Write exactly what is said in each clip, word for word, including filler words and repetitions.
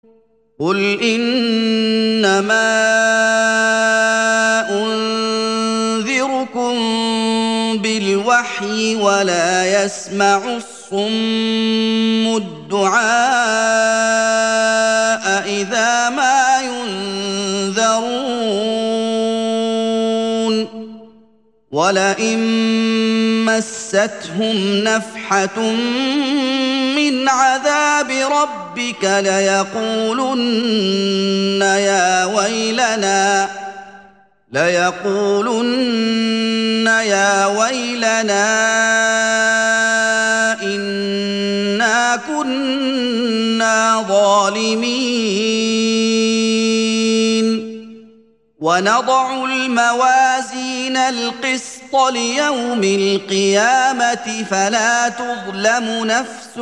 قل إنما أنذركم بالوحي ولا يسمع الصم الدعاء إذا ما ينذرون ولئن مستهم نفحة من عذاب ربك ليقولن يا ويلنا ليقولن يا ويلنا إنا كنا ظالمين ونضع الموازين القسط ليوم القيامة فلا تظلم نفس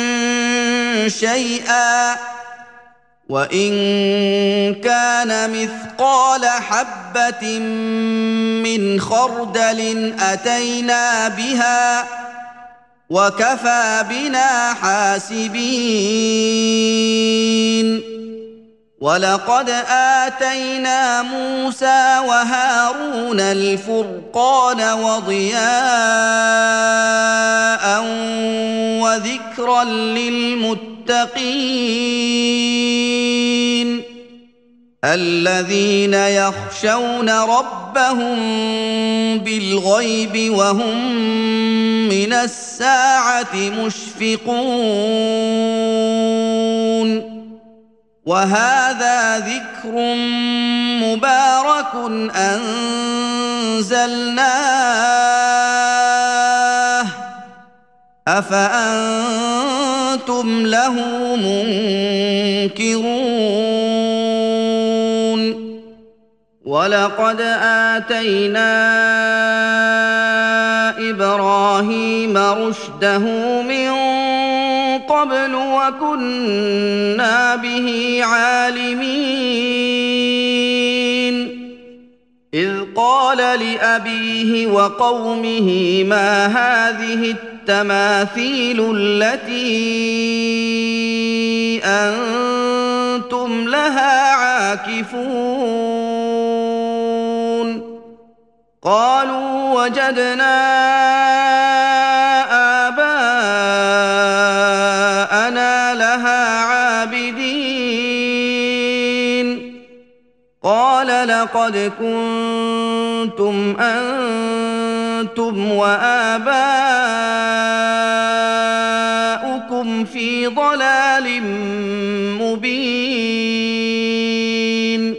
شيئا وإن كان مثقال حبة من خردل أتينا بها وكفى بنا حاسبين ولقد آتينا موسى وهارون الفرقان وضياء وذكرا للمتقين الذين يخشون ربهم بالغيب وهم من الساعة مشفقون وهذا ذكر مبارك أنزلناه أفأنتم له منكرون ولقد آتينا إبراهيم رشده من قبل وكنا به عالمين إذ قال لأبيه وقومه ما هذه التماثيل التي أنتم لها عاكفون قالوا وجدنا قال لقد كنتم أنتم وآباؤكم في ضلال مبين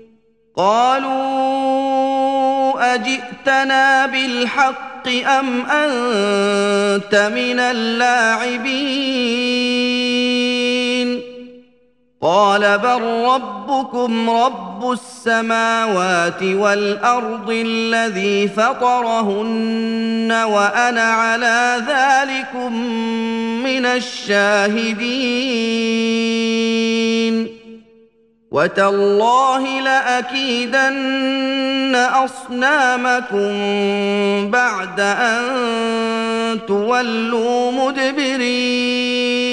قالوا أجئتنا بالحق أم أنت من اللاعبين قال بل ربكم رب السماوات والأرض الذي فطرهن وأنا على ذلكم من الشاهدين وتالله لأكيدن أصنامكم بعد أن تولوا مدبرين